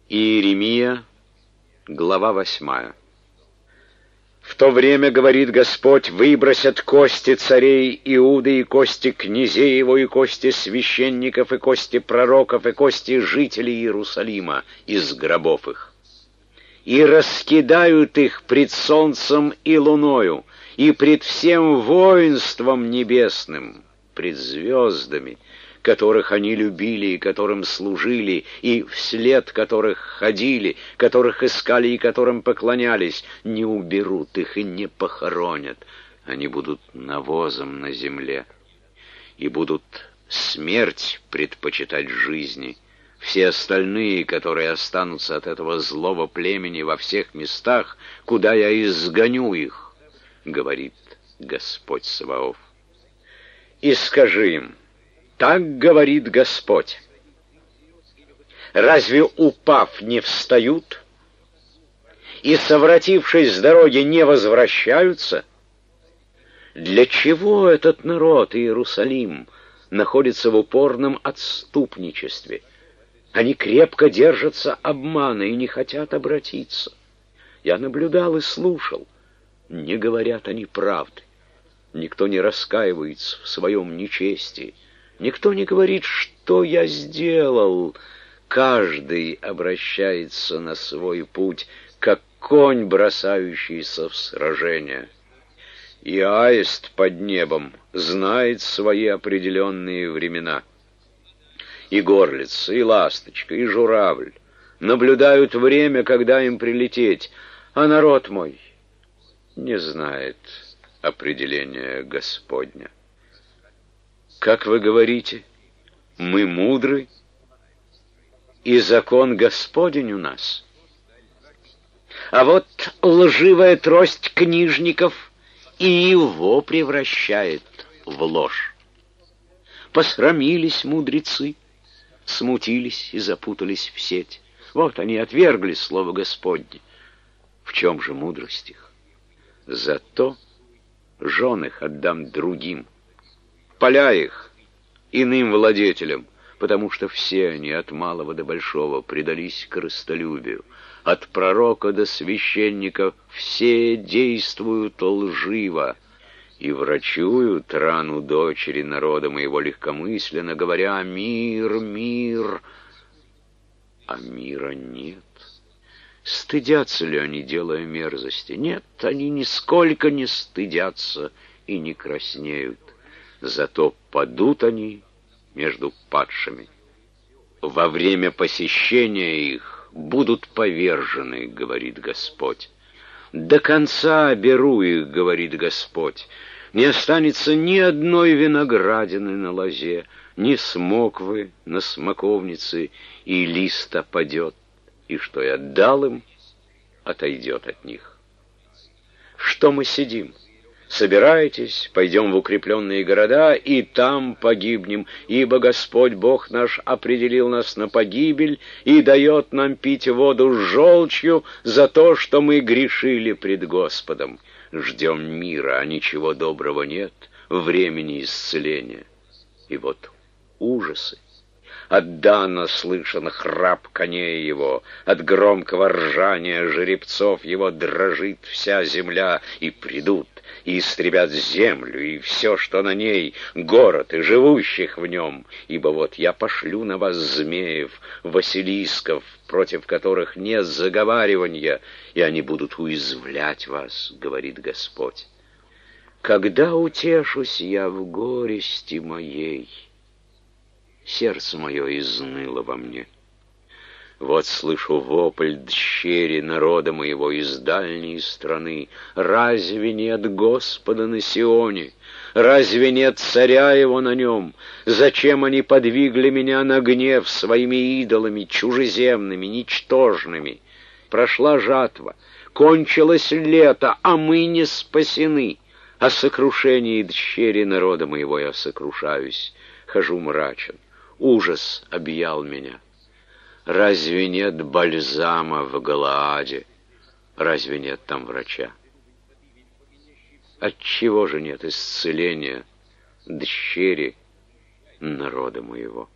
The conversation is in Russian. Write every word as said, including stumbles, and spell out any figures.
Иеремия, глава восьмая. «В то время, говорит Господь, выбросят кости царей Иуды, и кости князей его, и кости священников, и кости пророков, и кости жителей Иерусалима из гробов их, и раскидают их пред солнцем и луною, и пред всем воинством небесным, пред звездами, которых они любили и которым служили, и вслед которых ходили, которых искали и которым поклонялись, не уберут их и не похоронят. Они будут навозом на земле и будут смерть предпочитать жизни. Все остальные, которые останутся от этого злого племени во всех местах, куда я изгоню их, говорит Господь Саваоф. И скажи им: так говорит Господь: разве, упав, не встают, и, совратившись с дороги, не возвращаются? Для чего этот народ, Иерусалим, находится в упорном отступничестве? Они крепко держатся обмана и не хотят обратиться. Я наблюдал и слушал. Не говорят они правды. Никто не раскаивается в своем нечестии. Никто не говорит, что я сделал. Каждый обращается на свой путь, как конь, бросающийся в сражение. И аист под небом знает свои определенные времена. И горлица, и ласточка, и журавль наблюдают время, когда им прилететь, а народ мой не знает определения Господня. Как вы говорите, мы мудры, и закон Господень у нас. А вот лживая трость книжников и его превращает в ложь. Посрамились мудрецы, смутились и запутались в сеть. Вот они отвергли слово Господне. В чем же мудрость их? Зато жен их отдам другим, поля их иным владетелям, потому что все они от малого до большого предались корыстолюбию. От пророка до священника все действуют лживо и врачуют рану дочери народа моего легкомысленно, говоря: мир, мир, а мира нет. Стыдятся ли они, делая мерзости? Нет, они нисколько не стыдятся и не краснеют. Зато падут они между падшими. Во время посещения их будут повержены, говорит Господь. До конца беру их, говорит Господь. Не останется ни одной виноградины на лозе, ни смоквы на смоковнице, и лист опадет, и что я дал им, отойдет от них. Что мы сидим? Собирайтесь, пойдем в укрепленные города, и там погибнем, ибо Господь Бог наш определил нас на погибель и дает нам пить воду с желчью за то, что мы грешили пред Господом. Ждем мира, а ничего доброго нет, времени исцеления. И вот ужасы. От Дана слышен храп коней его, от громкого ржания жеребцов его дрожит вся земля, и придут, и истребят землю, и все, что на ней, город и живущих в нем. Ибо вот я пошлю на вас змеев, василисков, против которых нет заговаривания, и они будут уязвлять вас, говорит Господь. Когда утешусь я в горести моей, сердце мое изныло во мне. Вот слышу вопль дщери народа моего из дальней страны. Разве нет Господа на Сионе? Разве нет царя его на нем? Зачем они подвигли меня на гнев своими идолами, чужеземными, ничтожными? Прошла жатва, кончилось лето, а мы не спасены. О сокрушении дщери народа моего я сокрушаюсь, хожу мрачен. Ужас объял меня. Разве нет бальзама в Галааде? Разве нет там врача? Отчего же нет исцеления дщери народа моего?